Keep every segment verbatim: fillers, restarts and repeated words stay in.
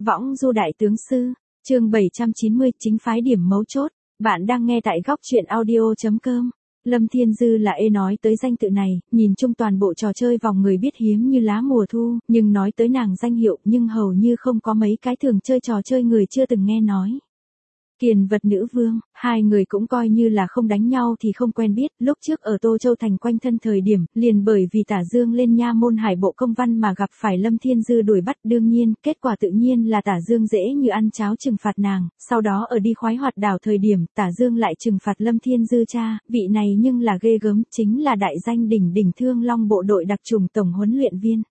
Võng du đại tướng sư, chương bảy trăm chín mươi, chính phái điểm mấu chốt. Bạn đang nghe tại góc truyện audio chấm com. Lâm Thiên Dư là ê nói tới danh tự này, nhìn chung toàn bộ trò chơi vòng người biết hiếm như lá mùa thu, nhưng nói tới nàng danh hiệu nhưng hầu như không có mấy cái thường chơi trò chơi người chưa từng nghe nói. Kiền vật nữ vương, hai người cũng coi như là không đánh nhau thì không quen biết, lúc trước ở Tô Châu thành quanh thân thời điểm, liền bởi vì Tả Dương lên nha môn hải bộ công văn mà gặp phải Lâm Thiên Dư đuổi bắt, đương nhiên, kết quả tự nhiên là Tả Dương dễ như ăn cháo trừng phạt nàng, sau đó ở đi khoái hoạt đảo thời điểm, Tả Dương lại trừng phạt Lâm Thiên Dư cha, vị này nhưng là ghê gớm, chính là đại danh đỉnh đỉnh Thương Long bộ đội đặc trùng tổng huấn luyện viên.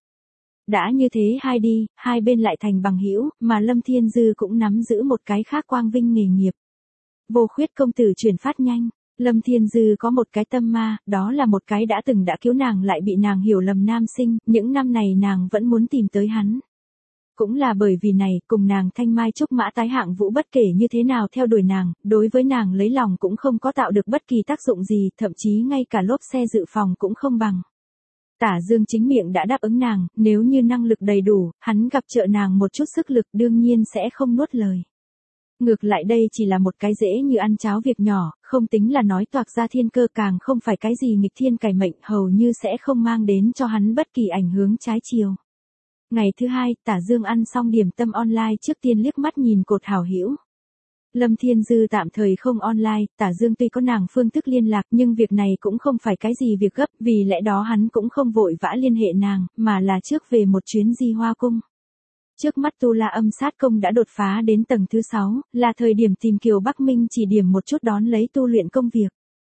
Đã như thế hai đi, hai bên lại thành bằng hữu, mà Lâm Thiên Dư cũng nắm giữ một cái khác quang vinh nghề nghiệp. Vô khuyết công tử truyền phát nhanh, Lâm Thiên Dư có một cái tâm ma, đó là một cái đã từng đã cứu nàng lại bị nàng hiểu lầm nam sinh, những năm này nàng vẫn muốn tìm tới hắn. Cũng là bởi vì này, cùng nàng thanh mai trúc mã tái hạng vũ bất kể như thế nào theo đuổi nàng, đối với nàng lấy lòng cũng không có tạo được bất kỳ tác dụng gì, thậm chí ngay cả lốp xe dự phòng cũng không bằng. Tả Dương chính miệng đã đáp ứng nàng, nếu như năng lực đầy đủ, hắn gặp trợ nàng một chút sức lực đương nhiên sẽ không nuốt lời. Ngược lại đây chỉ là một cái dễ như ăn cháo việc nhỏ, không tính là nói toạc ra thiên cơ, càng không phải cái gì nghịch thiên cải mệnh, hầu như sẽ không mang đến cho hắn bất kỳ ảnh hướng trái chiều. Ngày thứ hai, Tả Dương ăn xong điểm tâm online trước tiên liếc mắt nhìn cột hảo hữu. Lâm Thiên Dư tạm thời không online, Tả Dương tuy có nàng phương thức liên lạc nhưng việc này cũng không phải cái gì việc gấp, vì lẽ đó hắn cũng không vội vã liên hệ nàng, mà là trước về một chuyến Di Hoa Cung. Trước mắt Tu La âm sát công đã đột phá đến tầng thứ sáu, là thời điểm tìm Kiều Bắc Minh chỉ điểm một chút đón lấy tu luyện công việc.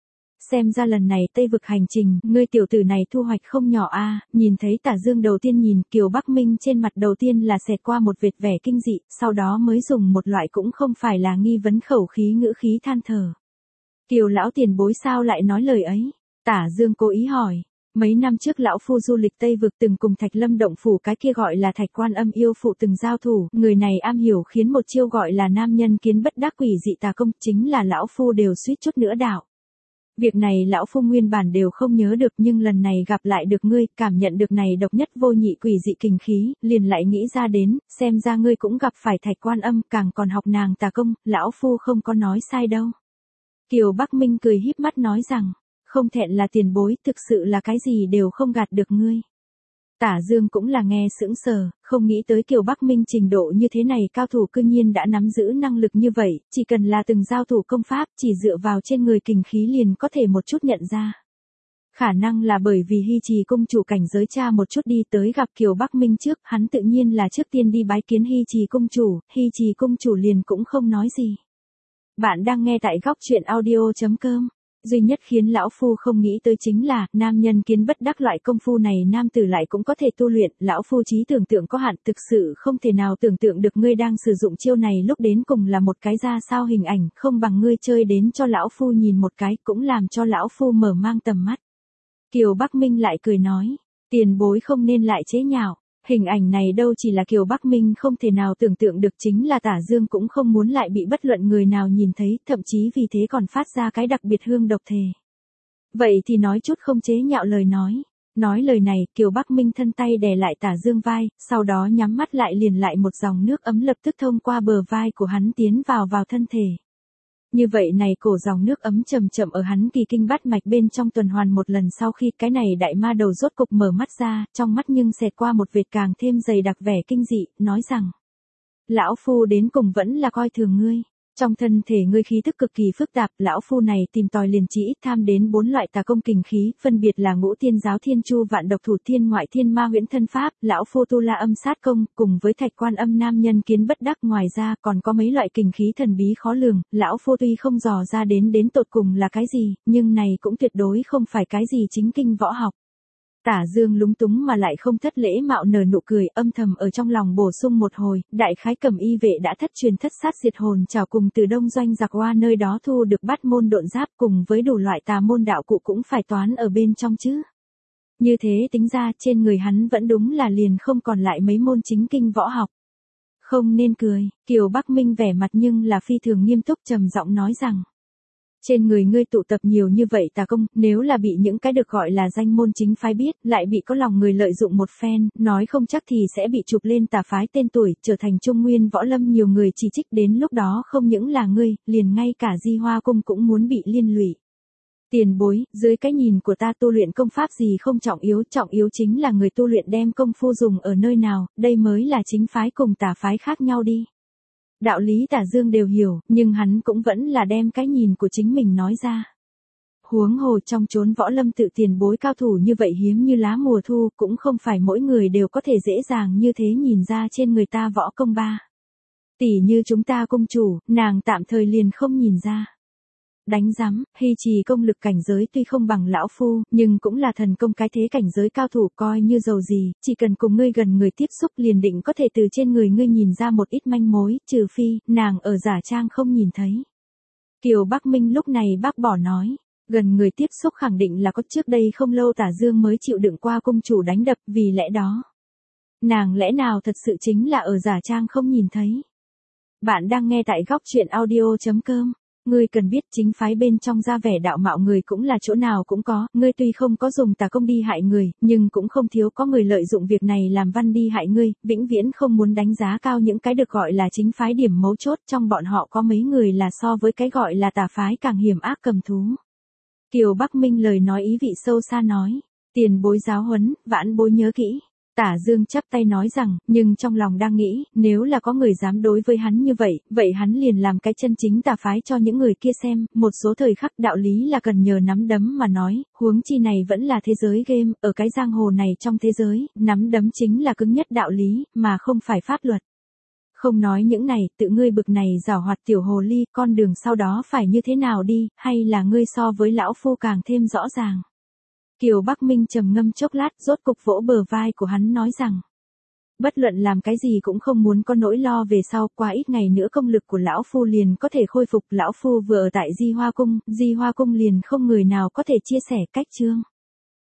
Xem ra lần này Tây vực hành trình, ngươi tiểu tử này thu hoạch không nhỏ a. À, nhìn thấy Tả Dương đầu tiên nhìn Kiều Bắc Minh trên mặt đầu tiên là xẹt qua một vệt vẻ kinh dị, sau đó mới dùng một loại cũng không phải là nghi vấn khẩu khí ngữ khí than thở. Kiều lão tiền bối sao lại nói lời ấy? Tả Dương cố ý hỏi. Mấy năm trước lão phu du lịch Tây vực từng cùng Thạch Lâm động phủ cái kia gọi là Thạch Quan Âm yêu phụ từng giao thủ, người này am hiểu khiến một chiêu gọi là nam nhân kiến bất đắc quỷ dị tà công, chính là lão phu đều suýt chút nữa đảo. Việc này lão phu nguyên bản đều không nhớ được nhưng lần này gặp lại được ngươi, cảm nhận được này độc nhất vô nhị quỷ dị kình khí, liền lại nghĩ ra đến, xem ra ngươi cũng gặp phải Thạch Quan Âm, càng còn học nàng tà công, lão phu không có nói sai đâu. Kiều Bắc Minh cười híp mắt nói rằng, không thẹn là tiền bối, thực sự là cái gì đều không gạt được ngươi. Tả Dương cũng là nghe sững sờ, không nghĩ tới Kiều Bắc Minh trình độ như thế này cao thủ cư nhiên đã nắm giữ năng lực như vậy, chỉ cần là từng giao thủ công pháp, chỉ dựa vào trên người kình khí liền có thể một chút nhận ra. Khả năng là bởi vì Hy Trì cung chủ cảnh giới cha một chút đi tới gặp Kiều Bắc Minh trước, hắn tự nhiên là trước tiên đi bái kiến Hy Trì cung chủ, Hy Trì cung chủ liền cũng không nói gì. Bạn đang nghe tại góc truyện audio chấm com. Duy nhất khiến lão phu không nghĩ tới chính là, nam nhân kiến bất đắc loại công phu này nam tử lại cũng có thể tu luyện, lão phu trí tưởng tượng có hạn, thực sự không thể nào tưởng tượng được ngươi đang sử dụng chiêu này lúc đến cùng là một cái ra sao hình ảnh, không bằng ngươi chơi đến cho lão phu nhìn một cái, cũng làm cho lão phu mở mang tầm mắt. Kiều Bắc Minh lại cười nói, tiền bối không nên lại chế nhạo. Hình ảnh này đâu chỉ là Kiều Bắc Minh không thể nào tưởng tượng được, chính là Tả Dương cũng không muốn lại bị bất luận người nào nhìn thấy, thậm chí vì thế còn phát ra cái đặc biệt hương độc thề. Vậy thì nói chút không chế nhạo lời nói. Nói lời này, Kiều Bắc Minh thân tay đè lại Tả Dương vai, sau đó nhắm mắt lại liền lại một dòng nước ấm lập tức thông qua bờ vai của hắn tiến vào vào thân thể. Như vậy này cổ dòng nước ấm chậm chậm ở hắn kỳ kinh bát mạch bên trong tuần hoàn một lần, sau khi cái này đại ma đầu rốt cục mở mắt ra, trong mắt nhưng xẹt qua một vệt càng thêm dày đặc vẻ kinh dị, nói rằng: lão phu đến cùng vẫn là coi thường ngươi. Trong thân thể ngươi khí tức cực kỳ phức tạp, lão phu này tìm tòi liền chỉ ít tham đến bốn loại tà công kình khí, phân biệt là Ngũ Tiên Giáo Thiên Chu Vạn Độc Thủ Thiên Ngoại Thiên Ma Huyễn Thân Pháp, lão phu Tu La âm sát công, cùng với Thạch Quan Âm nam nhân kiến bất đắc, ngoài ra còn có mấy loại kình khí thần bí khó lường, lão phu tuy không dò ra đến đến tột cùng là cái gì, nhưng này cũng tuyệt đối không phải cái gì chính kinh võ học. Tả Dương lúng túng mà lại không thất lễ mạo nở nụ cười, âm thầm ở trong lòng bổ sung một hồi, đại khái Cẩm Y vệ đã thất truyền thất sát diệt hồn trảo cùng từ Đông Doanh giặc hoa nơi đó thu được bát môn độn giáp cùng với đủ loại tà môn đạo cụ cũng phải toán ở bên trong chứ. Như thế tính ra trên người hắn vẫn đúng là liền không còn lại mấy môn chính kinh võ học. Không nên cười, Kiều Bắc Minh vẻ mặt nhưng là phi thường nghiêm túc trầm giọng nói rằng. Trên người ngươi tụ tập nhiều như vậy tà công, nếu là bị những cái được gọi là danh môn chính phái biết, lại bị có lòng người lợi dụng một phen, nói không chắc thì sẽ bị chụp lên tà phái tên tuổi, trở thành trung nguyên võ lâm nhiều người chỉ trích, đến lúc đó không những là ngươi, liền ngay cả Di Hoa cung cũng muốn bị liên lụy. Tiền bối, dưới cái nhìn của ta tu luyện công pháp gì không trọng yếu, trọng yếu chính là người tu luyện đem công phu dùng ở nơi nào, đây mới là chính phái cùng tà phái khác nhau đi. Đạo lý Tả Dương đều hiểu, nhưng hắn cũng vẫn là đem cái nhìn của chính mình nói ra. Huống hồ trong chốn võ lâm tự tiền bối cao thủ như vậy hiếm như lá mùa thu, cũng không phải mỗi người đều có thể dễ dàng như thế nhìn ra trên người ta võ công ba. Tỷ như chúng ta cung chủ, nàng tạm thời liền không nhìn ra. Đánh rắm, Hy Trì công lực cảnh giới tuy không bằng lão phu, nhưng cũng là thần công cái thế cảnh giới cao thủ, coi như dầu gì, chỉ cần cùng ngươi gần người tiếp xúc liền định có thể từ trên người ngươi nhìn ra một ít manh mối, trừ phi, nàng ở giả trang không nhìn thấy. Kiều Bắc Minh lúc này bác bỏ nói, gần người tiếp xúc khẳng định là có, trước đây không lâu Tả Dương mới chịu đựng qua cung chủ đánh đập, vì lẽ đó. Nàng lẽ nào thật sự chính là ở giả trang không nhìn thấy. Bạn đang nghe tại góc truyện audio chấm com. Ngươi cần biết chính phái bên trong ra vẻ đạo mạo người cũng là chỗ nào cũng có, ngươi tuy không có dùng tà công đi hại người, nhưng cũng không thiếu có người lợi dụng việc này làm văn đi hại ngươi, vĩnh viễn không muốn đánh giá cao những cái được gọi là chính phái, điểm mấu chốt trong bọn họ có mấy người là so với cái gọi là tà phái càng hiểm ác cầm thú. Kiều Bắc Minh lời nói ý vị sâu xa nói, tiền bối giáo huấn, vãn bối nhớ kỹ. Tả Dương chắp tay nói rằng, nhưng trong lòng đang nghĩ, nếu là có người dám đối với hắn như vậy, vậy hắn liền làm cái chân chính tà phái cho những người kia xem, một số thời khắc đạo lý là cần nhờ nắm đấm mà nói, huống chi này vẫn là thế giới game, ở cái giang hồ này trong thế giới, nắm đấm chính là cứng nhất đạo lý, mà không phải pháp luật. Không nói những này, tự ngươi bực này giảo hoạt tiểu hồ ly, con đường sau đó phải như thế nào đi, hay là ngươi so với lão phu càng thêm rõ ràng. Kiều Bắc Minh trầm ngâm chốc lát, rốt cục vỗ bờ vai của hắn nói rằng, bất luận làm cái gì cũng không muốn có nỗi lo về sau, qua ít ngày nữa công lực của lão phu liền có thể khôi phục, lão phu vừa ở tại Di Hoa cung, Di Hoa cung liền không người nào có thể chia sẻ cách chương.